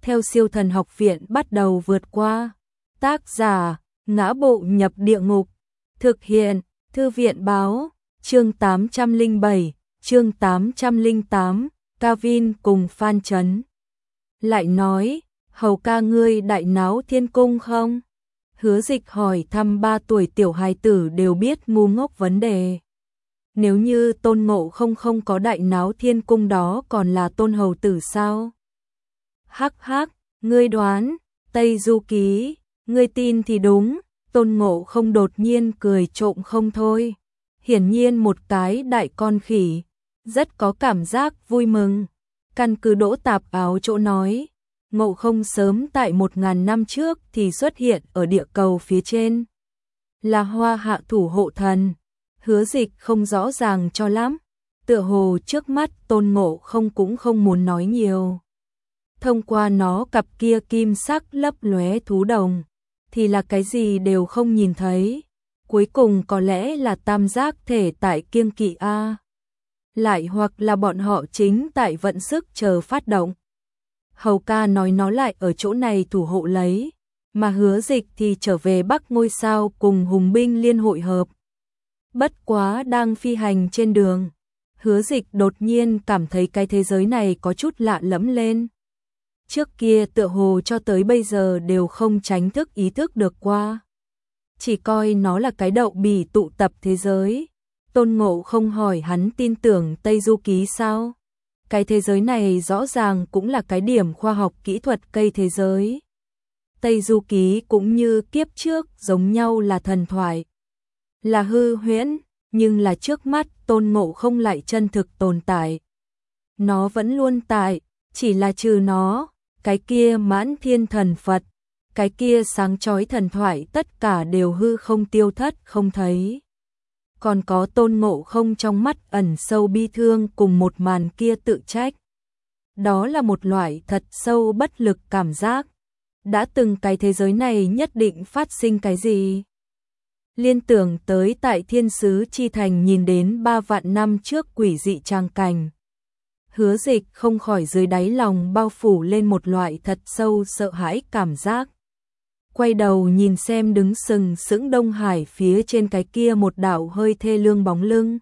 theo Siêu Thần Học Viện bắt đầu vượt qua. Tác giả: Ngã Bộ Nhập Địa Ngục. Thực hiện: Thư viện báo. Chương 807, chương 808, Kavin cùng Phan Chấn. Lại nói, Hầu ca ngươi đại náo thiên cung không? Hứa Dịch hỏi thăm 3 tuổi tiểu hài tử đều biết ngu ngốc vấn đề. Nếu như Tôn Ngộ không có đại náo thiên cung đó còn là Tôn hầu tử sao? Hắc hắc, ngươi đoán, Tây Du Ký, ngươi tin thì đúng. Tôn Ngộ không đột nhiên cười trộm không thôi. Hiển nhiên một cái đại con khỉ, rất có cảm giác vui mừng. Căn cứ Đỗ Tạp Áo chỗ nói, Ngộ không sớm tại 1000 năm trước thì xuất hiện ở địa cầu phía trên, là Hoa Hạ thủ hộ thần. Hứa Dịch không rõ ràng cho lắm, tựa hồ trước mắt Tôn Ngộ không cũng không muốn nói nhiều. Thông qua nó cặp kia kim sắc lấp lóe thú đồng, thì là cái gì đều không nhìn thấy. Cuối cùng có lẽ là tam giác thể tại kiêng kỵ A. Lại hoặc là bọn họ chính tại vận sức chờ phát động. Hầu ca nói nó lại ở chỗ này thủ hộ lấy, mà Hứa Dịch thì trở về Bắc Ngôi Sao cùng hùng binh liên hội hợp. Bất quá đang phi hành trên đường, Hứa Dịch đột nhiên cảm thấy cái thế giới này có chút lạ lẫm lên. Trước kia tựa hồ cho tới bây giờ đều không tránh thức ý thức được qua. Chỉ coi nó là cái đậu bỉ tụ tập thế giới. Tôn Ngộ không hỏi hắn tin tưởng Tây Du Ký sao? Cái thế giới này rõ ràng cũng là cái điểm khoa học kỹ thuật cây thế giới. Tây Du Ký cũng như kiếp trước giống nhau là thần thoại, là hư huyễn, nhưng là trước mắt Tôn Ngộ không lại chân thực tồn tại. Nó vẫn luôn tại, chỉ là trừ nó, cái kia Mãn Thiên Thần Phật, cái kia sáng chói thần thoại tất cả đều hư không tiêu thất không thấy. Còn có Tôn Ngộ không trong mắt ẩn sâu bi thương cùng một màn kia tự trách. Đó là một loại thật sâu bất lực cảm giác. Đã từng cái thế giới này nhất định phát sinh cái gì? Liên tưởng tới tại Thiên Sứ Chi Thành nhìn đến 3 vạn năm trước quỷ dị tràng cảnh. Hứa Dịch không khỏi dưới đáy lòng bao phủ lên một loại thật sâu sợ hãi cảm giác. Quay đầu nhìn xem đứng sừng sững Đông Hải phía trên cái kia một đạo hơi thê lương bóng lưng.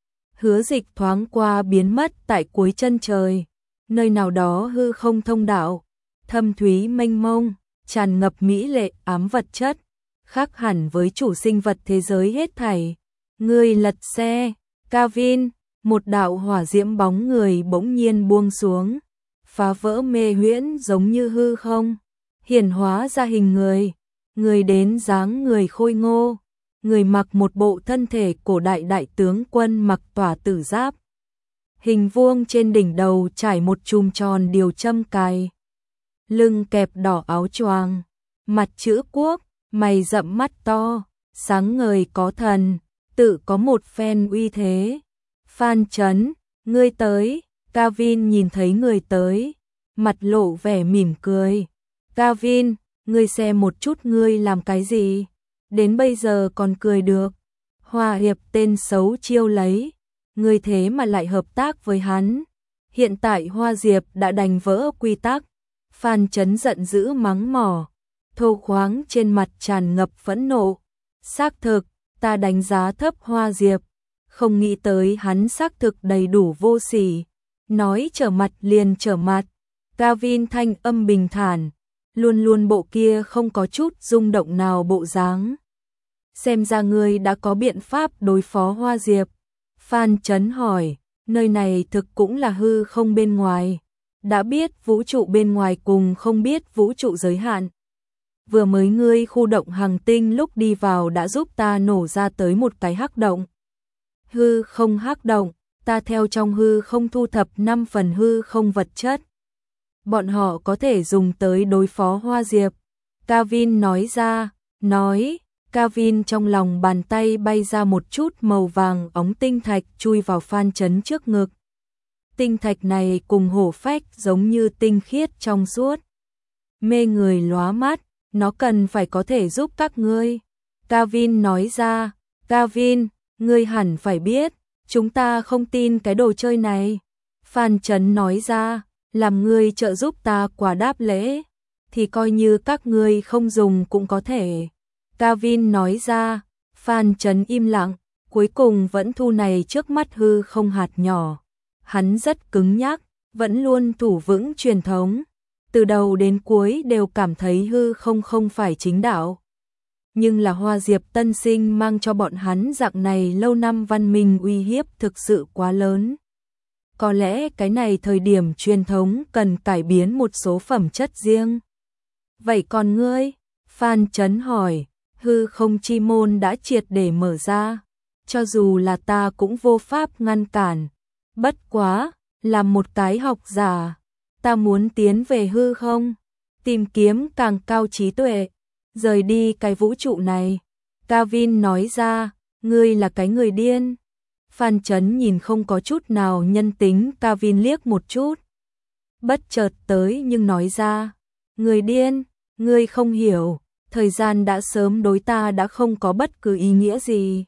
Hứa Dịch thoáng qua biến mất tại cuối chân trời, nơi nào đó hư không thông đạo, thâm thúy mênh mông, tràn ngập mỹ lệ ám vật chất, khác hẳn với chủ sinh vật thế giới hết thảy. Người lật xe, Kavin, một đạo hỏa diễm bóng người bỗng nhiên buông xuống, phá vỡ mê huyễn giống như hư không, hiển hóa ra hình người. Người đến dáng người khôi ngô, người mặc một bộ thân thể cổ đại đại tướng quân mặc tỏa tử giáp. Hình vuông trên đỉnh đầu trải một chùm tròn điều châm cài. Lưng kẹp đỏ áo choàng, mặt chữ quốc, mày rậm mắt to, sáng ngời có thần, tự có một phen uy thế. Phan Chấn, ngươi tới. Kavin nhìn thấy người tới, mặt lộ vẻ mỉm cười. Kavin, ngươi xem một chút ngươi làm cái gì? Đến bây giờ còn cười được. Hòa hiệp tên xấu chiêu lấy. Ngươi thế mà lại hợp tác với hắn. Hiện tại Hoa Diệp đã đành vỡ quy tắc. Phan Chấn giận dữ mắng mỏ, thô khoáng trên mặt tràn ngập phẫn nộ. Xác thực, ta đánh giá thấp Hoa Diệp. Không nghĩ tới hắn xác thực đầy đủ vô sỉ. Nói trở mặt liền trở mặt. Kavin thanh âm bình thản, luôn luôn bộ kia không có chút rung động nào bộ dáng. Xem ra ngươi đã có biện pháp đối phó Hoa Diệp. Phan Chấn hỏi, nơi này thực cũng là hư không bên ngoài. Đã biết vũ trụ bên ngoài cùng không biết vũ trụ giới hạn. Vừa mới ngươi khu động hành tinh lúc đi vào đã giúp ta nổ ra tới một cái hắc động. Hư không hắc động, ta theo trong hư không thu thập 5 phần hư không vật chất. Bọn họ có thể dùng tới đối phó Hoa Diệp. Kavin nói ra, Kavin trong lòng bàn tay bay ra một chút màu vàng óng tinh thạch chui vào Phan Chấn trước ngực. Tinh thạch này cùng hổ phách giống như tinh khiết trong suốt. Mê người lóa mắt, nó cần phải có thể giúp các ngươi. Kavin nói ra, Kavin, ngươi hẳn phải biết, chúng ta không tin cái đồ chơi này. Phan Chấn nói ra, làm ngươi trợ giúp ta quả đáp lễ, thì coi như các ngươi không dùng cũng có thể. Gavin nói ra. Phan Chấn im lặng, cuối cùng vẫn thu này trước mắt hư không hạt nhỏ. Hắn rất cứng nhắc, vẫn luôn thủ vững truyền thống. Từ đầu đến cuối đều cảm thấy hư không phải chính đạo. Nhưng là Hoa Diệp tân sinh mang cho bọn hắn dạng này lâu năm văn minh uy hiếp thực sự quá lớn. Có lẽ cái này thời điểm truyền thống cần cải biến một số phẩm chất riêng. Vậy còn ngươi? Phan Chấn hỏi. Hư không chi môn đã triệt để mở ra, cho dù là ta cũng vô pháp ngăn cản. Bất quá, làm một cái học giả, ta muốn tiến về hư không, tìm kiếm càng cao trí tuệ, rời đi cái vũ trụ này. Gavin nói ra, ngươi là cái người điên. Phan Chấn nhìn không có chút nào nhân tính Gavin liếc một chút. Bất chợt tới nhưng nói ra, người điên, ngươi không hiểu. Thời gian đã sớm đối ta đã không có bất cứ ý nghĩa gì.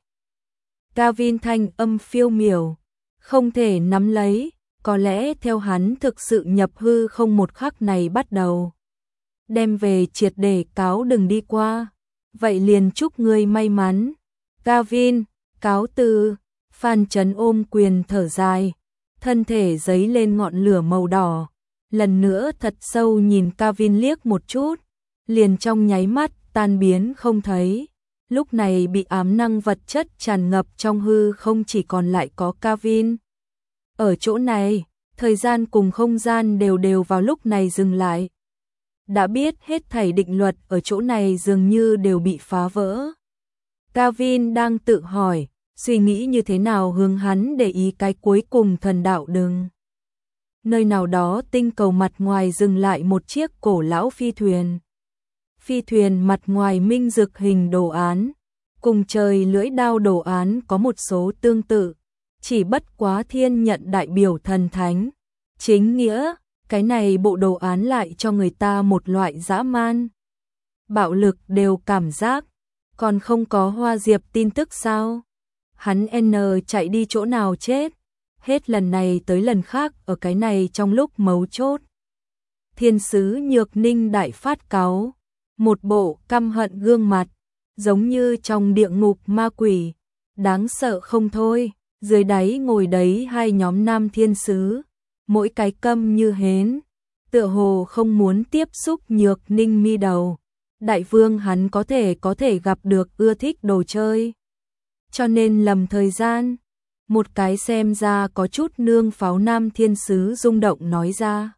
Gavin thanh âm phiêu miểu, không thể nắm lấy, có lẽ theo hắn thực sự nhập hư không một khắc này bắt đầu. Đem về triệt để cáo đừng đi qua, vậy liền chúc ngươi may mắn. Gavin, cáo từ. Phan Chấn ôm quyền thở dài, thân thể giấy lên ngọn lửa màu đỏ, lần nữa thật sâu nhìn Gavin liếc một chút. Liền trong nháy mắt tan biến không thấy. Lúc này bị ám năng vật chất tràn ngập trong hư không chỉ còn lại có Gavin. Ở chỗ này, thời gian cùng không gian đều vào lúc này dừng lại. Đã biết hết thảy định luật ở chỗ này dường như đều bị phá vỡ. Gavin đang tự hỏi, suy nghĩ như thế nào hướng hắn để ý cái cuối cùng thần đạo đừng. Nơi nào đó tinh cầu mặt ngoài dừng lại một chiếc cổ lão phi thuyền. Phi thuyền mặt ngoài minh dực hình đồ án, cùng trời lưỡi đao đồ án có một số tương tự, chỉ bất quá thiên nhận đại biểu thần thánh. Chính nghĩa, cái này bộ đồ án lại cho người ta một loại dã man. Bạo lực đều cảm giác, còn không có Hoa Diệp tin tức sao? Hắn chạy đi chỗ nào chết? Hết lần này tới lần khác ở cái này trong lúc mấu chốt. Thiên sứ Nhược Ninh đại phát cáu. Một bộ căm hận gương mặt, giống như trong địa ngục ma quỷ, đáng sợ không thôi. Dưới đáy ngồi đấy hai nhóm nam thiên sứ, mỗi cái câm như hến, tựa hồ không muốn tiếp xúc Nhược Ninh mi đầu. Đại vương hắn có thể gặp được ưa thích đồ chơi, cho nên lầm thời gian. Một cái xem ra có chút nương pháo nam thiên sứ rung động nói ra.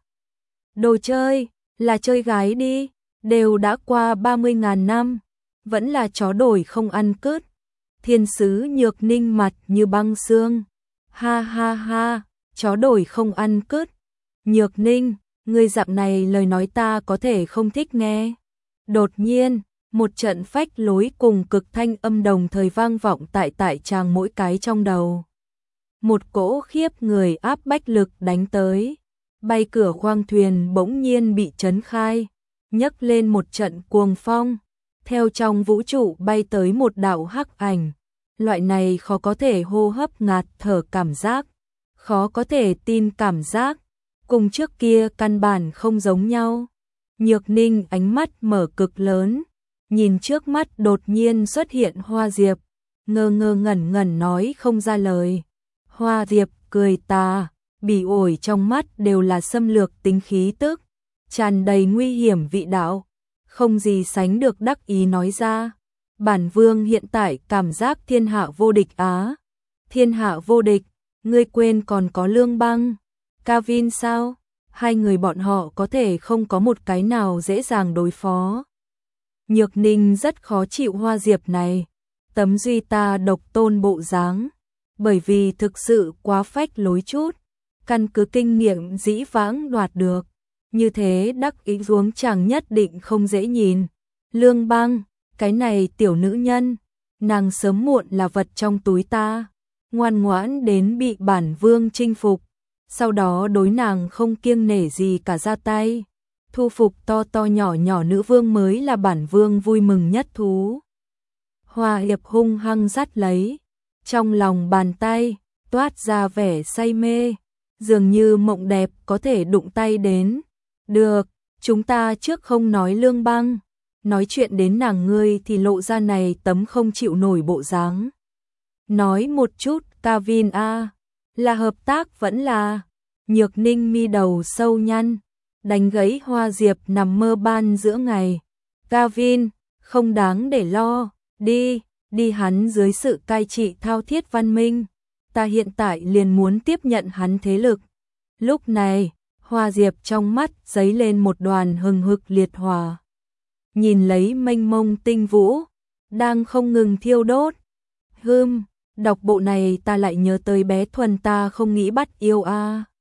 Đồ chơi, là chơi gái đi. Đều đã qua 30.000 năm, vẫn là chó đổi không ăn cứt. Thiên sứ Nhược Ninh mặt như băng xương. Ha ha ha, chó đổi không ăn cứt. Nhược Ninh, ngươi dạng này lời nói ta có thể không thích nghe. Đột nhiên, một trận phách lối cùng cực thanh âm đồng thời vang vọng tại tràng mỗi cái trong đầu. Một cỗ khiếp người áp bách lực đánh tới. Bay cửa khoang thuyền bỗng nhiên bị chấn khai. Nhấc lên một trận cuồng phong, theo trong vũ trụ bay tới một đạo hắc ảnh. Loại này khó có thể hô hấp ngạt thở cảm giác, khó có thể tin cảm giác, cùng trước kia căn bản không giống nhau. Nhược Ninh ánh mắt mở cực lớn, nhìn trước mắt đột nhiên xuất hiện Hoa Diệp, ngơ ngẩn nói không ra lời. Hoa Diệp cười tà, bỉ ổi trong mắt đều là xâm lược tính khí tức, tràn đầy nguy hiểm vị đạo, không gì sánh được đắc ý nói ra. Bản vương hiện tại cảm giác thiên hạ vô địch á. Thiên hạ vô địch, ngươi quên còn có Lương Băng, Gavin sao? Hai người bọn họ có thể không có một cái nào dễ dàng đối phó. Nhược Ninh rất khó chịu Hoa Diệp này, tấm duy ta độc tôn bộ dáng, bởi vì thực sự quá phách lối chút, căn cứ kinh nghiệm dĩ vãng đoạt được. Như thế đắc ý xuống chẳng nhất định không dễ nhìn. Lương Băng, cái này tiểu nữ nhân, nàng sớm muộn là vật trong túi ta, ngoan ngoãn đến bị bản vương chinh phục, sau đó đối nàng không kiêng nể gì cả ra tay, thu phục to nhỏ nữ vương mới là bản vương vui mừng nhất thú. Hoa Hiệp hung hăng dắt lấy, trong lòng bàn tay toát ra vẻ say mê, dường như mộng đẹp có thể đụng tay đến. Được, chúng ta trước không nói Lương Băng, nói chuyện đến nàng ngươi thì lộ ra này tấm không chịu nổi bộ dáng. Nói một chút, Kavin a, là hợp tác vẫn là. Nhược Ninh mi đầu sâu nhăn, đánh gãy Hoa Diệp nằm mơ ban giữa ngày. Kavin, không đáng để lo, đi hắn dưới sự cai trị thao thiết văn minh. Ta hiện tại liền muốn tiếp nhận hắn thế lực. Lúc này, Hoa Diệp trong mắt giấy lên một đoàn hừng hực liệt hỏa. Nhìn lấy mênh mông tinh vũ, đang không ngừng thiêu đốt. Đọc bộ này ta lại nhớ tới bé Thuần ta không nghĩ bắt yêu a.